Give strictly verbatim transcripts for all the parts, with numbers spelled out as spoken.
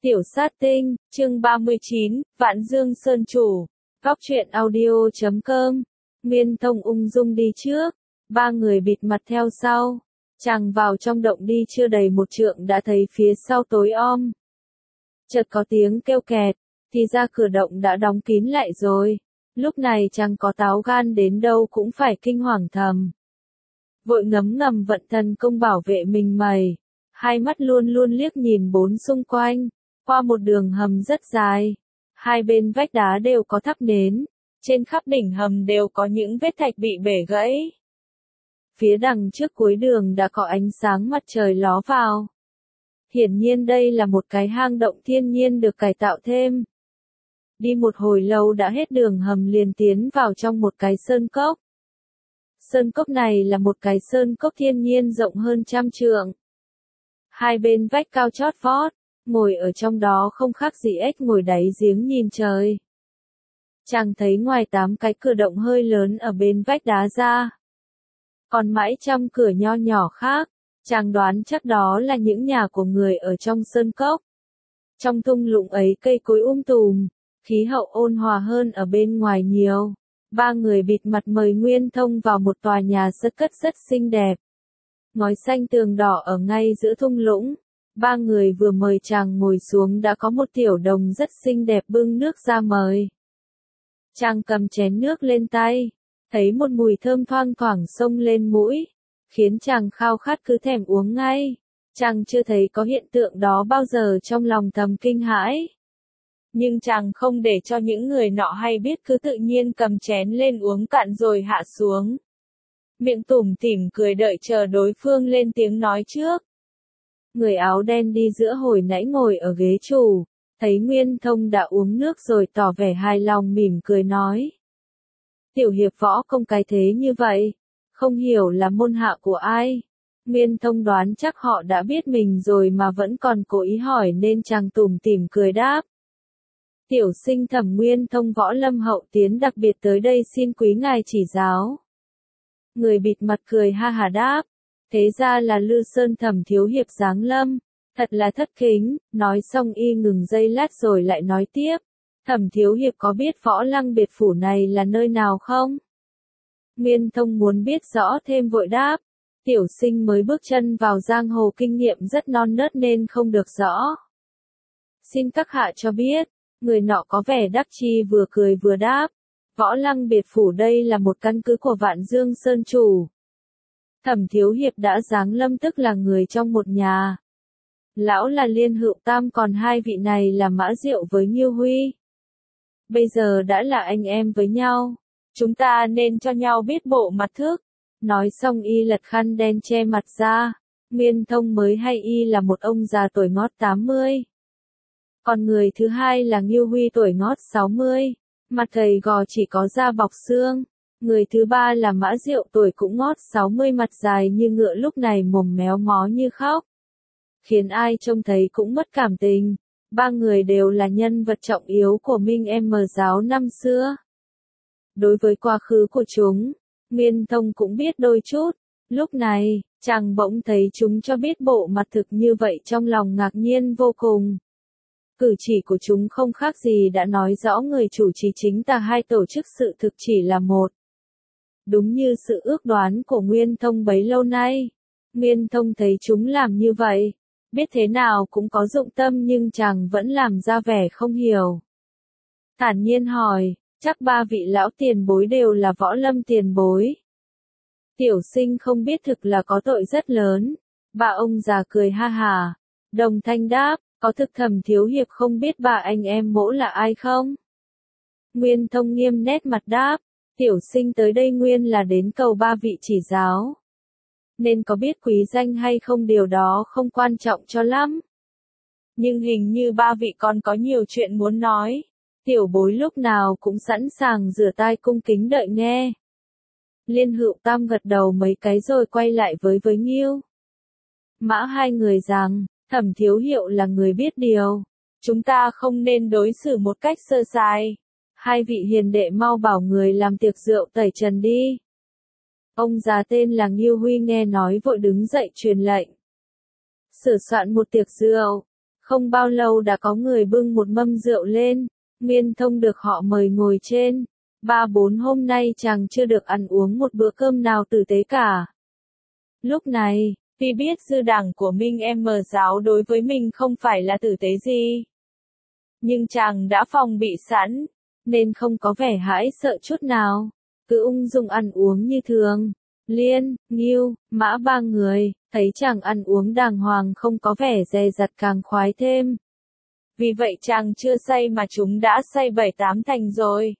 Tiểu sát tinh, chương ba mươi chín, Vạn Dương Sơn Chủ, Góc truyện audio chấm com, Nguyên Thông ung dung đi trước, ba người bịt mặt theo sau, chàng vào trong động đi chưa đầy một trượng đã thấy phía sau tối om. Chợt có tiếng kêu kẹt, thì ra cửa động đã đóng kín lại rồi, lúc này chàng có táo gan đến đâu cũng phải kinh hoàng thầm. Vội ngấm ngầm vận thần công bảo vệ mình mày, hai mắt luôn luôn liếc nhìn bốn xung quanh. Qua một đường hầm rất dài, hai bên vách đá đều có thắp nến, trên khắp đỉnh hầm đều có những vết thạch bị bể gãy. Phía đằng trước cuối đường đã có ánh sáng mặt trời ló vào. Hiển nhiên đây là một cái hang động thiên nhiên được cải tạo thêm. Đi một hồi lâu đã hết đường hầm liền tiến vào trong một cái sơn cốc. Sơn cốc này là một cái sơn cốc thiên nhiên rộng hơn trăm trượng. Hai bên vách cao chót vót. Ngồi ở trong đó không khác gì ếch ngồi đáy giếng nhìn trời. Chàng thấy ngoài tám cái cửa động hơi lớn ở bên vách đá ra. Còn mãi trăm cửa nho nhỏ khác, chàng đoán chắc đó là những nhà của người ở trong sơn cốc. Trong thung lũng ấy cây cối um tùm, khí hậu ôn hòa hơn ở bên ngoài nhiều. Ba người bịt mặt mời Nguyên Thông vào một tòa nhà rất cất rất xinh đẹp. Ngói xanh tường đỏ ở ngay giữa thung lũng. Ba người vừa mời chàng ngồi xuống đã có một tiểu đồng rất xinh đẹp bưng nước ra mời. Chàng cầm chén nước lên tay, thấy một mùi thơm thoang thoảng xông lên mũi, khiến chàng khao khát cứ thèm uống ngay. Chàng chưa thấy có hiện tượng đó bao giờ trong lòng thầm kinh hãi. Nhưng chàng không để cho những người nọ hay biết cứ tự nhiên cầm chén lên uống cạn rồi hạ xuống. Miệng tủm tỉm cười đợi chờ đối phương lên tiếng nói trước. Người áo đen đi giữa hồi nãy ngồi ở ghế chủ, thấy Nguyên Thông đã uống nước rồi tỏ vẻ hài lòng mỉm cười nói. Tiểu hiệp võ công cái thế như vậy, không hiểu là môn hạ của ai. Nguyên Thông đoán chắc họ đã biết mình rồi mà vẫn còn cố ý hỏi nên chàng tủm tỉm cười đáp. Tiểu sinh Thẩm Nguyên Thông võ lâm hậu tiến đặc biệt tới đây xin quý ngài chỉ giáo. Người bịt mặt cười ha hà đáp. Thế ra là Lư Sơn Thẩm thiếu hiệp giáng lâm, thật là thất kính, nói xong y ngừng giây lát rồi lại nói tiếp. Thẩm thiếu hiệp có biết Võ Lăng biệt phủ này là nơi nào không? Nguyên Thông muốn biết rõ thêm vội đáp. Tiểu sinh mới bước chân vào giang hồ kinh nghiệm rất non nớt nên không được rõ. Xin các hạ cho biết, người nọ có vẻ đắc chi vừa cười vừa đáp. Võ Lăng biệt phủ đây là một căn cứ của Vạn Dương Sơn Chủ. Thẩm thiếu hiệp đã giáng lâm tức là người trong một nhà. Lão là Liên Hữu Tam còn hai vị này là Mã Diệu với Nghiêu Huy. Bây giờ đã là anh em với nhau. Chúng ta nên cho nhau biết bộ mặt thức. Nói xong y lật khăn đen che mặt ra. Nguyên Thông mới hay y là một ông già tuổi ngót tám mươi. Còn người thứ hai là Nghiêu Huy tuổi ngót sáu mươi. Mặt gầy gò chỉ có da bọc xương. Người thứ ba là Mã Diệu tuổi cũng ngót sáu mươi mặt dài như ngựa lúc này mồm méo mó như khóc. Khiến ai trông thấy cũng mất cảm tình. Ba người đều là nhân vật trọng yếu của Minh Em giáo năm xưa. Đối với quá khứ của chúng, Nguyên Thông cũng biết đôi chút. Lúc này, chàng bỗng thấy chúng cho biết bộ mặt thực như vậy trong lòng ngạc nhiên vô cùng. Cử chỉ của chúng không khác gì đã nói rõ người chủ trì chính tà hai tổ chức sự thực chỉ là một. Đúng như sự ước đoán của Nguyên Thông bấy lâu nay. Nguyên Thông thấy chúng làm như vậy, biết thế nào cũng có dụng tâm nhưng chàng vẫn làm ra vẻ không hiểu. Thản nhiên hỏi, chắc ba vị lão tiền bối đều là võ lâm tiền bối. Tiểu sinh không biết thực là có tội rất lớn. Ba ông già cười ha hà, đồng thanh đáp, có thực Thẩm thiếu hiệp không biết ba anh em mỗ là ai không? Nguyên Thông nghiêm nét mặt đáp. Tiểu sinh tới đây nguyên là đến cầu ba vị chỉ giáo. Nên có biết quý danh hay không điều đó không quan trọng cho lắm. Nhưng hình như ba vị còn có nhiều chuyện muốn nói. Tiểu bối lúc nào cũng sẵn sàng rửa tai cung kính đợi nghe. Liên Hữu Tam gật đầu mấy cái rồi quay lại với với Nghiêu. Mã hai người rằng, Thẩm thiếu hiệu là người biết điều. Chúng ta không nên đối xử một cách sơ sài. Hai vị hiền đệ mau bảo người làm tiệc rượu tẩy trần đi. Ông già tên là Nghiêu Huy nghe nói vội đứng dậy truyền lệnh. Sửa soạn một tiệc rượu, Không bao lâu đã có người bưng một mâm rượu lên, Nguyên Thông được họ mời ngồi trên. Ba bốn hôm nay chàng chưa được ăn uống một bữa cơm nào tử tế cả. Lúc này, tuy biết sư đảng của Minh Em giáo đối với mình không phải là tử tế gì, nhưng chàng đã phòng bị sẵn, nên không có vẻ hãi sợ chút nào, cứ ung dung ăn uống như thường. Liên, Ngưu, Mã ba người, thấy chàng ăn uống đàng hoàng không có vẻ dè dặt càng khoái thêm. Vì vậy chàng chưa say mà chúng đã say bảy tám thành rồi.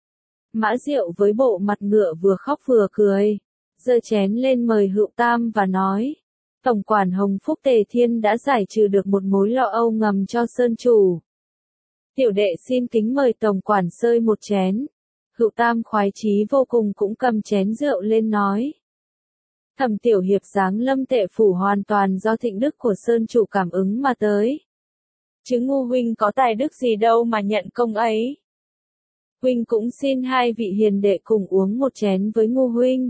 Mã Diệu với bộ mặt ngựa vừa khóc vừa cười, giơ chén lên mời Hựu Tam và nói, Tổng quản Hồng Phúc Tề Thiên đã giải trừ được một mối lo âu ngầm cho Sơn chủ. Tiểu đệ xin kính mời Tổng quản sơi một chén. Hựu Tam khoái chí vô cùng cũng cầm chén rượu lên nói. Thẩm Tiểu Hiệp giáng lâm Tệ phủ hoàn toàn do thịnh đức của Sơn chủ cảm ứng mà tới. Chứ ngu huynh có tài đức gì đâu mà nhận công ấy. Huynh cũng xin hai vị hiền đệ cùng uống một chén với ngu huynh.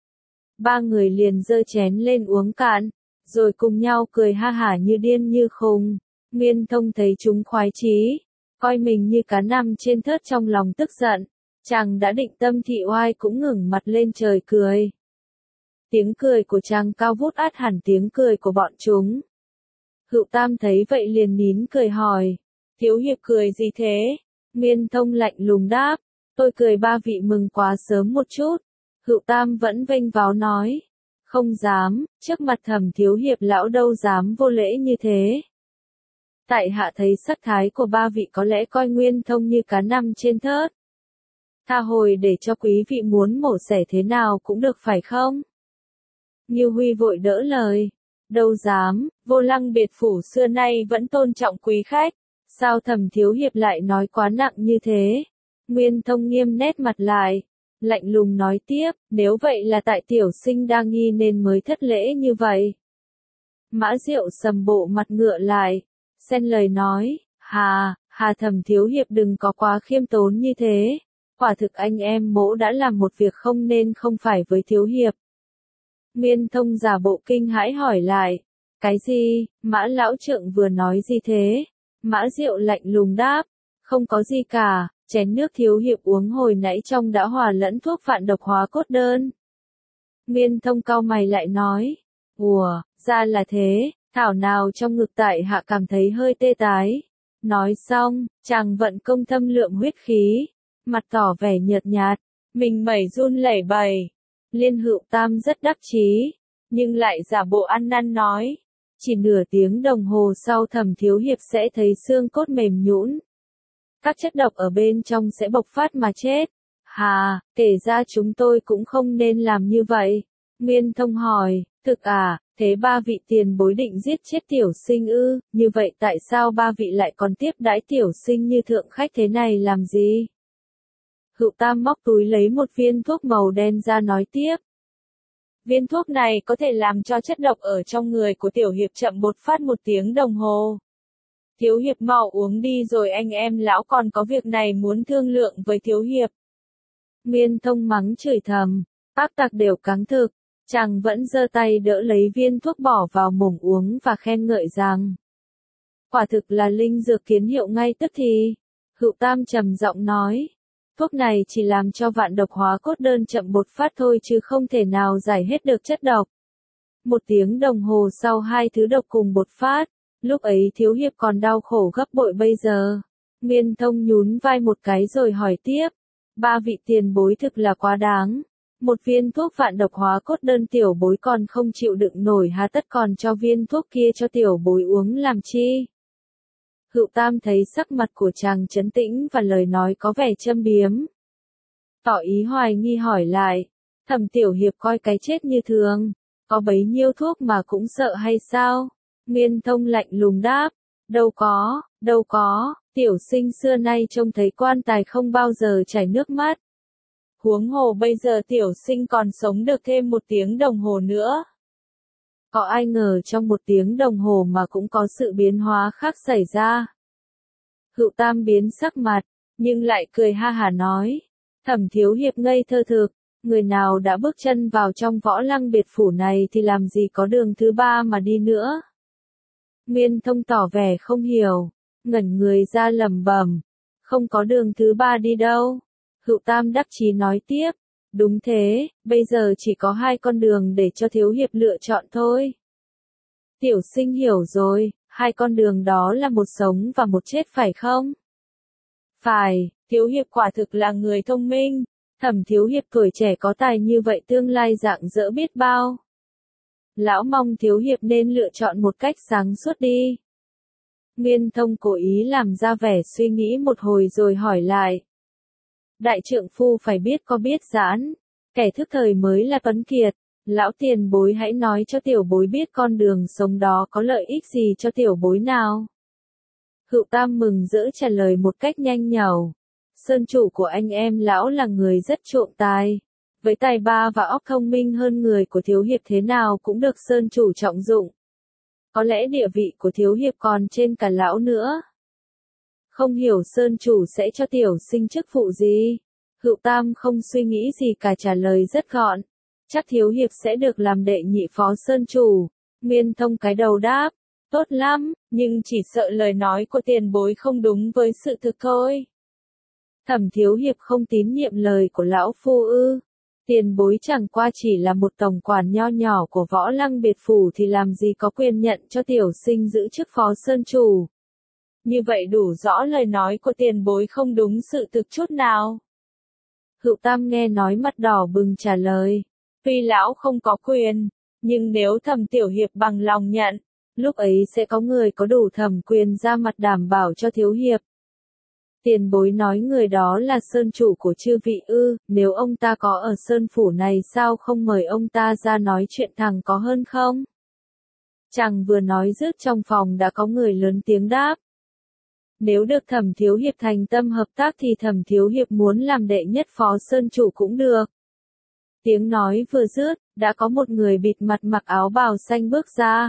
Ba người liền giơ chén lên uống cạn, rồi cùng nhau cười ha hả như điên như khùng. Nguyên Thông thấy chúng khoái chí, coi mình như cá nằm trên thớt trong lòng tức giận. Chàng đã định tâm thị oai cũng ngẩng mặt lên trời cười. Tiếng cười của chàng cao vút át hẳn tiếng cười của bọn chúng. Hựu Tam thấy vậy liền nín cười hỏi, Thiếu Hiệp cười gì thế? Nguyên Thông lạnh lùng đáp, tôi cười ba vị mừng quá sớm một chút. Hựu Tam vẫn vênh váo nói, không dám, trước mặt Thẩm Thiếu Hiệp lão đâu dám vô lễ như thế. Tại hạ thấy sắc thái của ba vị có lẽ coi Nguyên Thông như cá nằm trên thớt. Tha hồi để cho quý vị muốn mổ xẻ thế nào cũng được phải không? Ngưu Huy vội đỡ lời, đâu dám, Vô Lăng biệt phủ xưa nay vẫn tôn trọng quý khách, sao Thẩm Thiếu Hiệp lại nói quá nặng như thế? Nguyên Thông nghiêm nét mặt lại, lạnh lùng nói tiếp, nếu vậy là tại tiểu sinh đa nghi nên mới thất lễ như vậy. Mã Diệu sầm bộ mặt ngựa lại, xen lời nói, hà, hà Thẩm Thiếu Hiệp đừng có quá khiêm tốn như thế, quả thực anh em mỗ đã làm một việc không nên không phải với Thiếu Hiệp. Nguyên Thông giả bộ kinh hãi hỏi lại, cái gì, Mã lão trượng vừa nói gì thế? Mã Diệu lạnh lùng đáp, không có gì cả, chén nước Thiếu Hiệp uống hồi nãy trong đã hòa lẫn thuốc vạn độc hóa cốt đơn. Nguyên Thông cau mày lại nói, ủa, ra là thế, thảo nào trong ngực tại hạ cảm thấy hơi tê tái. Nói xong, chàng vận công thâm lượng huyết khí, mặt tỏ vẻ nhợt nhạt, mình mẩy run lẩy bẩy. Liên Hựu Tam rất đắc chí, nhưng lại giả bộ ăn năn nói, chỉ nửa tiếng đồng hồ sau Thẩm Thiếu Hiệp sẽ thấy xương cốt mềm nhũn, các chất độc ở bên trong sẽ bộc phát mà chết. Hà, kể ra chúng tôi cũng không nên làm như vậy. Nguyên Thông hỏi, thực à, thế ba vị tiền bối định giết chết tiểu sinh ư, như vậy tại sao ba vị lại còn tiếp đãi tiểu sinh như thượng khách thế này làm gì? Hựu Tam móc túi lấy một viên thuốc màu đen ra nói tiếp. Viên thuốc này có thể làm cho chất độc ở trong người của Tiểu Hiệp chậm bột phát một tiếng đồng hồ. Thiếu Hiệp mau uống đi rồi anh em lão còn có việc này muốn thương lượng với Thiếu Hiệp. Nguyên Thông mắng chửi thầm, bác tặc đều cáng thực, chàng vẫn giơ tay đỡ lấy viên thuốc bỏ vào mồm uống và khen ngợi rằng, quả thực là linh dược kiến hiệu ngay tức thì. Hựu Tam trầm giọng nói, thuốc này chỉ làm cho vạn độc hóa cốt đơn chậm bột phát thôi chứ không thể nào giải hết được chất độc. Một tiếng đồng hồ sau hai thứ độc cùng bột phát, lúc ấy Thiếu Hiệp còn đau khổ gấp bội bây giờ. Nguyên Thông nhún vai một cái rồi hỏi tiếp, ba vị tiền bối thực là quá đáng. Một viên thuốc vạn độc hóa cốt đơn tiểu bối còn không chịu đựng nổi há tất còn cho viên thuốc kia cho tiểu bối uống làm chi? Hựu Tam thấy sắc mặt của chàng trấn tĩnh và lời nói có vẻ châm biếm, tỏ ý hoài nghi hỏi lại, Thẩm Tiểu Hiệp coi cái chết như thường, có bấy nhiêu thuốc mà cũng sợ hay sao? Nguyên Thông lạnh lùng đáp, đâu có, đâu có, tiểu sinh xưa nay trông thấy quan tài không bao giờ chảy nước mắt. Huống hồ bây giờ tiểu sinh còn sống được thêm một tiếng đồng hồ nữa. Có ai ngờ trong một tiếng đồng hồ mà cũng có sự biến hóa khác xảy ra. Hựu Tam biến sắc mặt, nhưng lại cười ha hả nói, Thẩm Thiếu Hiệp ngây thơ thực, người nào đã bước chân vào trong Võ Lăng biệt phủ này thì làm gì có đường thứ ba mà đi nữa. Nguyên Thông tỏ vẻ không hiểu, ngẩn người ra lẩm bẩm, không có đường thứ ba đi đâu. Hựu Tam đắc chí nói tiếp, đúng thế, bây giờ chỉ có hai con đường để cho thiếu hiệp lựa chọn thôi. Tiểu Sinh hiểu rồi, hai con đường đó là một sống và một chết phải không? Phải, thiếu hiệp quả thực là người thông minh, Thẩm thiếu hiệp tuổi trẻ có tài như vậy tương lai rạng rỡ biết bao. Lão mong thiếu hiệp nên lựa chọn một cách sáng suốt đi. Nguyên Thông cố ý làm ra vẻ suy nghĩ một hồi rồi hỏi lại. Đại trượng phu phải biết có biết giãn, kẻ thức thời mới là tuấn kiệt. Lão tiền bối hãy nói cho tiểu bối biết con đường sống đó có lợi ích gì cho tiểu bối nào. Hựu Tam mừng rỡ trả lời một cách nhanh nhảu. Sơn chủ của anh em lão là người rất trộm tài. Với tài ba và óc thông minh hơn người của thiếu hiệp thế nào cũng được Sơn chủ trọng dụng. Có lẽ địa vị của thiếu hiệp còn trên cả lão nữa. Không hiểu Sơn chủ sẽ cho tiểu sinh chức vụ gì? Hựu Tam không suy nghĩ gì cả trả lời rất gọn. Chắc thiếu hiệp sẽ được làm đệ nhị phó Sơn chủ. Nguyên Thông cái đầu đáp. Tốt lắm, nhưng chỉ sợ lời nói của tiền bối không đúng với sự thực thôi. Thẩm thiếu hiệp không tín nhiệm lời của lão phu ư. Tiền bối chẳng qua chỉ là một tổng quản nho nhỏ của Võ Lăng biệt phủ thì làm gì có quyền nhận cho tiểu sinh giữ chức phó Sơn chủ. Như vậy đủ rõ lời nói của tiền bối không đúng sự thực chút nào. Hựu Tam nghe nói mặt đỏ bừng trả lời. Tuy lão không có quyền, nhưng nếu Thẩm tiểu hiệp bằng lòng nhận, lúc ấy sẽ có người có đủ thẩm quyền ra mặt đảm bảo cho thiếu hiệp. Tiền bối nói người đó là Sơn chủ của chư vị ư, nếu ông ta có ở Sơn phủ này sao không mời ông ta ra nói chuyện thẳng có hơn không? Chàng vừa nói dứt trong phòng đã có người lớn tiếng đáp. Nếu được Thẩm thiếu hiệp thành tâm hợp tác thì Thẩm thiếu hiệp muốn làm đệ nhất phó Sơn chủ cũng được. Tiếng nói vừa dứt, đã có một người bịt mặt mặc áo bào xanh bước ra.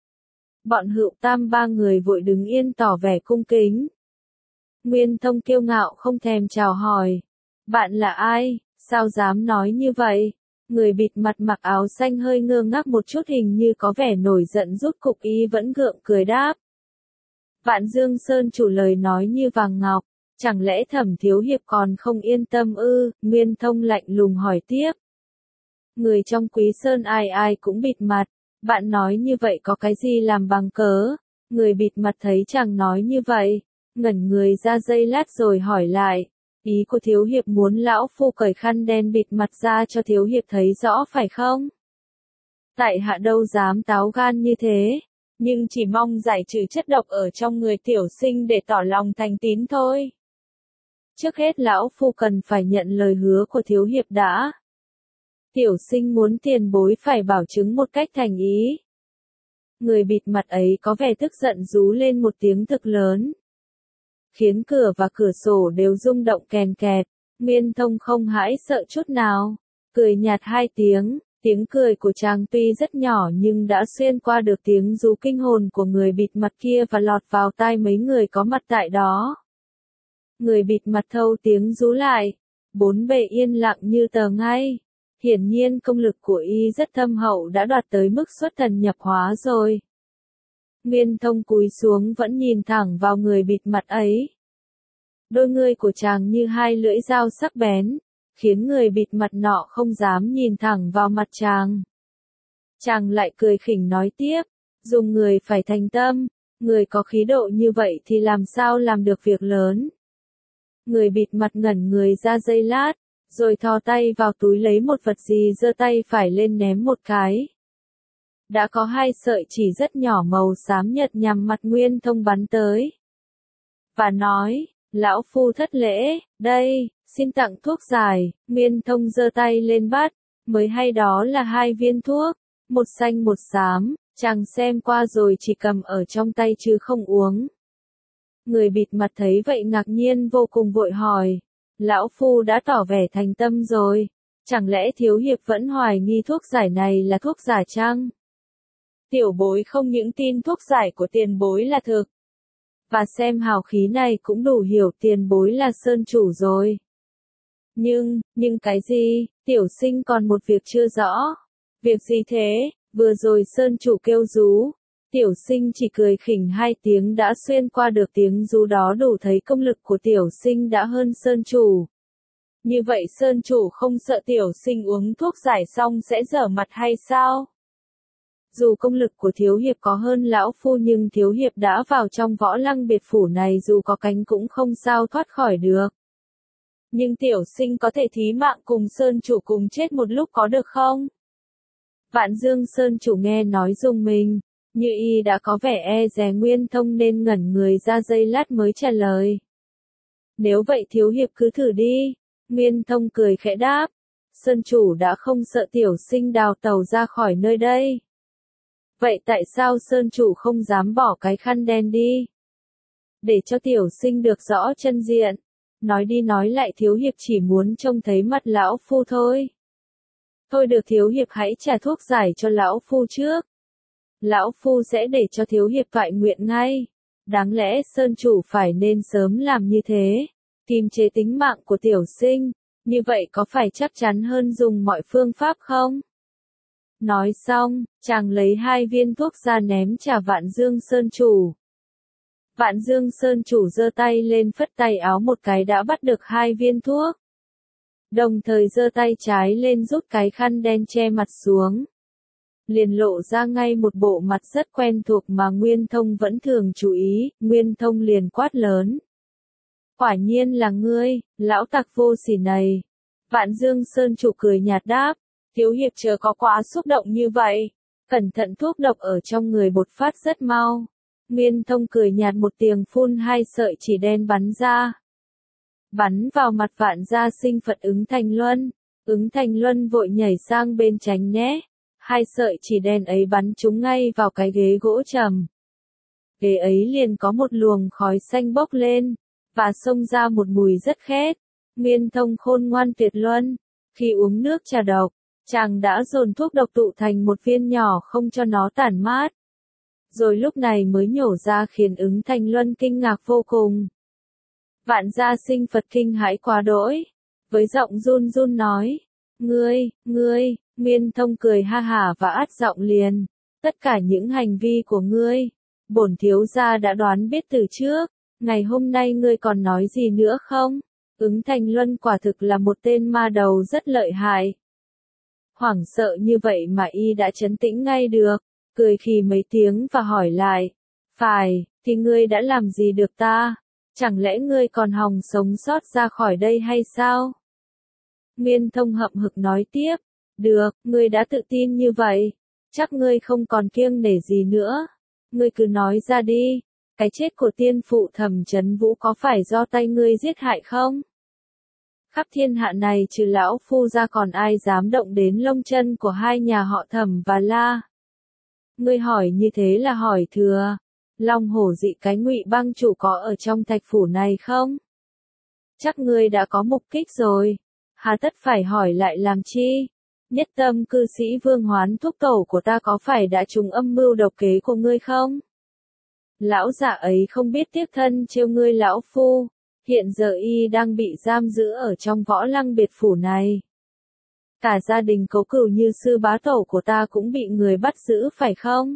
Bọn Hựu Tam ba người vội đứng yên tỏ vẻ cung kính. Nguyên Thông kiêu ngạo không thèm chào hỏi. Bạn là ai, sao dám nói như vậy? Người bịt mặt mặc áo xanh hơi ngơ ngác một chút hình như có vẻ nổi giận rút cục y vẫn gượng cười đáp. Vạn Dương Sơn chủ lời nói như vàng ngọc, chẳng lẽ Thẩm thiếu hiệp còn không yên tâm ư? Nguyên Thông lạnh lùng hỏi tiếp. Người trong Quý Sơn ai ai cũng bịt mặt, bạn nói như vậy có cái gì làm bằng cớ? Người bịt mặt thấy chàng nói như vậy, ngẩn người ra giây lát rồi hỏi lại, ý của thiếu hiệp muốn lão phu cởi khăn đen bịt mặt ra cho thiếu hiệp thấy rõ phải không? Tại hạ đâu dám táo gan như thế, nhưng chỉ mong giải trừ chất độc ở trong người tiểu sinh để tỏ lòng thành tín thôi. Trước hết lão phu cần phải nhận lời hứa của thiếu hiệp đã. Tiểu sinh muốn tiền bối phải bảo chứng một cách thành ý. Người bịt mặt ấy có vẻ tức giận rú lên một tiếng thực lớn, khiến cửa và cửa sổ đều rung động kèn kẹt. Nguyên Thông không hãi sợ chút nào, cười nhạt hai tiếng, tiếng cười của chàng tuy rất nhỏ nhưng đã xuyên qua được tiếng rú kinh hồn của người bịt mặt kia và lọt vào tai mấy người có mặt tại đó. Người bịt mặt thâu tiếng rú lại, bốn bề yên lặng như tờ ngay. Hiển nhiên công lực của y rất thâm hậu đã đạt tới mức xuất thần nhập hóa rồi. Nguyên Thông cúi xuống vẫn nhìn thẳng vào người bịt mặt ấy. Đôi ngươi của chàng như hai lưỡi dao sắc bén, khiến người bịt mặt nọ không dám nhìn thẳng vào mặt chàng. Chàng lại cười khỉnh nói tiếp, dùng người phải thành tâm, người có khí độ như vậy thì làm sao làm được việc lớn. Người bịt mặt ngẩn người ra giây lát, rồi thò tay vào túi lấy một vật gì giơ tay phải lên ném một cái. Đã có hai sợi chỉ rất nhỏ màu xám nhợt nhằm mặt Nguyên Thông bắn tới. Và nói, lão phu thất lễ, đây, xin tặng thuốc giải. Nguyên Thông giơ tay lên bắt, mới hay đó là hai viên thuốc, một xanh một xám, chàng xem qua rồi chỉ cầm ở trong tay chứ không uống. Người bịt mặt thấy vậy ngạc nhiên vô cùng vội hỏi. Lão phu đã tỏ vẻ thành tâm rồi, chẳng lẽ thiếu hiệp vẫn hoài nghi thuốc giải này là thuốc giả chăng? Tiểu bối không những tin thuốc giải của tiền bối là thực, và xem hào khí này cũng đủ hiểu tiền bối là Sơn chủ rồi. Nhưng, nhưng cái gì, tiểu sinh còn một việc chưa rõ. Việc gì thế? Vừa rồi Sơn chủ kêu rú, Tiểu Sinh chỉ cười khỉnh hai tiếng đã xuyên qua được tiếng rú đó, đủ thấy công lực của Tiểu Sinh đã hơn Sơn Chủ. Như vậy Sơn Chủ không sợ Tiểu Sinh uống thuốc giải xong sẽ dở mặt hay sao? Dù công lực của Thiếu Hiệp có hơn lão phu nhưng Thiếu Hiệp đã vào trong Võ Lăng biệt phủ này, dù có cánh cũng không sao thoát khỏi được. Nhưng Tiểu Sinh có thể thí mạng cùng Sơn Chủ cùng chết một lúc có được không? Vạn Dương Sơn Chủ nghe nói rùng mình, như y đã có vẻ e dè Nguyên Thông nên ngẩn người ra giây lát mới trả lời. Nếu vậy Thiếu Hiệp cứ thử đi. Nguyên Thông cười khẽ đáp. Sơn Chủ đã không sợ Tiểu Sinh đào tàu ra khỏi nơi đây. Vậy tại sao Sơn Chủ không dám bỏ cái khăn đen đi? Để cho Tiểu Sinh được rõ chân diện. Nói đi nói lại Thiếu Hiệp chỉ muốn trông thấy mặt lão phu thôi. Thôi được, Thiếu Hiệp hãy trả thuốc giải cho lão phu trước. Lão phu sẽ để cho Thiếu Hiệp toại nguyện ngay. Đáng lẽ Sơn Chủ phải nên sớm làm như thế, kiềm chế tính mạng của Tiểu Sinh, như vậy có phải chắc chắn hơn dùng mọi phương pháp không? Nói xong, chàng lấy hai viên thuốc ra ném trả Vạn Dương Sơn Chủ. Vạn Dương Sơn Chủ giơ tay lên phất tay áo một cái đã bắt được hai viên thuốc. Đồng thời giơ tay trái lên rút cái khăn đen che mặt xuống. Liền lộ ra ngay một bộ mặt rất quen thuộc mà Nguyên Thông vẫn thường chú ý. Nguyên Thông liền quát lớn. Quả nhiên là ngươi, lão tặc vô sỉ này. Vạn Dương Sơn Chủ cười nhạt đáp. Thiếu Hiệp chớ có quá xúc động như vậy. Cẩn thận thuốc độc ở trong người bột phát rất mau. Nguyên Thông cười nhạt một tiếng phun hai sợi chỉ đen bắn ra. Bắn vào mặt Vạn Gia Sinh Phật Ứng Thành Luân. Ứng Thành Luân vội nhảy sang bên tránh né. Hai sợi chỉ đen ấy bắn trúng ngay vào cái ghế gỗ trầm. Ghế ấy liền có một luồng khói xanh bốc lên, và xông ra một mùi rất khét. Nguyên Thông khôn ngoan tuyệt luân. Khi uống nước trà độc, chàng đã dồn thuốc độc tụ thành một viên nhỏ không cho nó tản mát. Rồi lúc này mới nhổ ra khiến Ứng Thành Luân kinh ngạc vô cùng. Vạn Gia Sinh Phật kinh hãi quá đỗi. Với giọng run run nói. Ngươi, ngươi, Nguyên Thông cười ha hả và át giọng liền. Tất cả những hành vi của ngươi, bổn thiếu gia đã đoán biết từ trước. Ngày hôm nay ngươi còn nói gì nữa không? Ứng Thành Luân quả thực là một tên ma đầu rất lợi hại. Hoảng sợ như vậy mà y đã trấn tĩnh ngay được, cười khì mấy tiếng và hỏi lại. Phải, thì ngươi đã làm gì được ta? Chẳng lẽ ngươi còn hòng sống sót ra khỏi đây hay sao? Nguyên Thông hậm hực nói tiếp. Được, ngươi đã tự tin như vậy. Chắc ngươi không còn kiêng nể gì nữa. Ngươi cứ nói ra đi. Cái chết của tiên phụ Thẩm Chấn Vũ có phải do tay ngươi giết hại không? Khắp thiên hạ này trừ lão phu ra còn ai dám động đến lông chân của hai nhà họ Thẩm và La? Ngươi hỏi như thế là hỏi thừa. Long hổ dị cái Ngụy Bang chủ có ở trong thạch phủ này không? Chắc ngươi đã có mục kích rồi. Hà tất phải hỏi lại làm chi? Nhất Tâm cư sĩ Vương Hoán thúc tổ của ta có phải đã trúng âm mưu độc kế của ngươi không? Lão già ấy không biết tiếc thân trêu ngươi lão phu. Hiện giờ y đang bị giam giữ ở trong Võ Lăng biệt phủ này. Cả gia đình cấu cửu như sư bá tổ của ta cũng bị người bắt giữ phải không?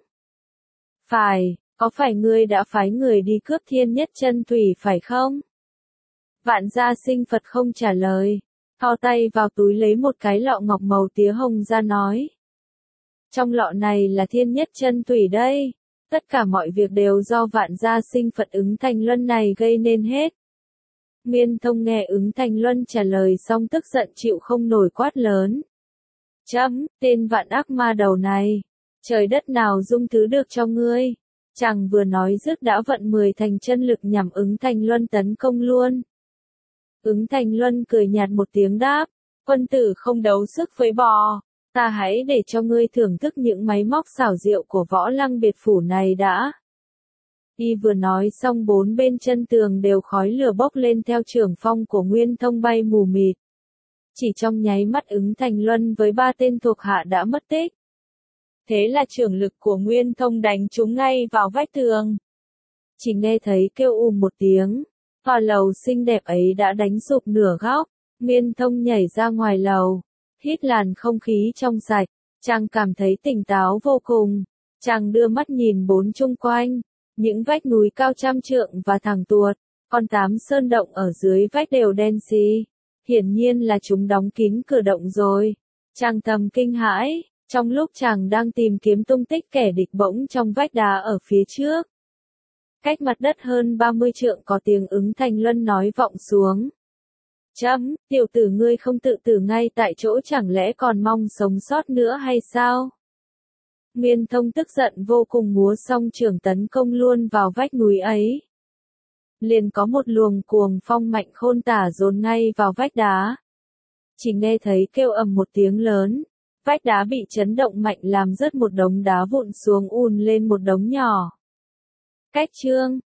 Phải, có phải ngươi đã phái người đi cướp Thiên Nhất Chân Thủy phải không? Vạn Gia Sinh Phật không trả lời. Thò tay vào túi lấy một cái lọ ngọc màu tía hồng ra nói. Trong lọ này là Thiên Nhất Chân Thủy đây. Tất cả mọi việc đều do Vạn Gia Sinh Phật Ứng Thành Luân này gây nên hết. Nguyên Thông nghe Ứng Thành Luân trả lời xong tức giận chịu không nổi quát lớn. Chấm, tên vạn ác ma đầu này. Trời đất nào dung thứ được cho ngươi. Chàng vừa nói dứt đã vận mười thành chân lực nhằm Ứng Thành Luân tấn công luôn. Ứng Thành Luân cười nhạt một tiếng đáp. Quân tử không đấu sức với bò. Ta hãy để cho ngươi thưởng thức những máy móc xảo diệu của Võ Lăng biệt phủ này đã. Y vừa nói xong bốn bên chân tường đều khói lửa bốc lên theo trường phong của Nguyên Thông bay mù mịt. Chỉ trong nháy mắt Ứng Thành Luân với ba tên thuộc hạ đã mất tích. Thế là trường lực của Nguyên Thông đánh trúng ngay vào vách tường. Chỉ nghe thấy kêu ùm một tiếng. Tòa lầu xinh đẹp ấy đã đánh sụp nửa góc. Nguyên Thông nhảy ra ngoài lầu. Hít làn không khí trong sạch. Chàng cảm thấy tỉnh táo vô cùng. Chàng đưa mắt nhìn bốn chung quanh, những vách núi cao trăm trượng và thẳng tuột, còn tám sơn động ở dưới vách đều đen xì. Hiển nhiên là chúng đóng kín cửa động rồi. Chàng thầm kinh hãi, trong lúc chàng đang tìm kiếm tung tích kẻ địch bỗng trong vách đá ở phía trước. Cách mặt đất hơn ba mươi trượng có tiếng ứng thành luân nói vọng xuống. Chấm, tiểu tử ngươi không tự tử ngay tại chỗ chẳng lẽ còn mong sống sót nữa hay sao? Nguyên Thông tức giận vô cùng múa song trường tấn công luôn vào vách núi ấy. Liền có một luồng cuồng phong mạnh khôn tả dồn ngay vào vách đá. Chỉ nghe thấy kêu ầm một tiếng lớn, vách đá bị chấn động mạnh làm rớt một đống đá vụn xuống ùn lên một đống nhỏ. Cách chương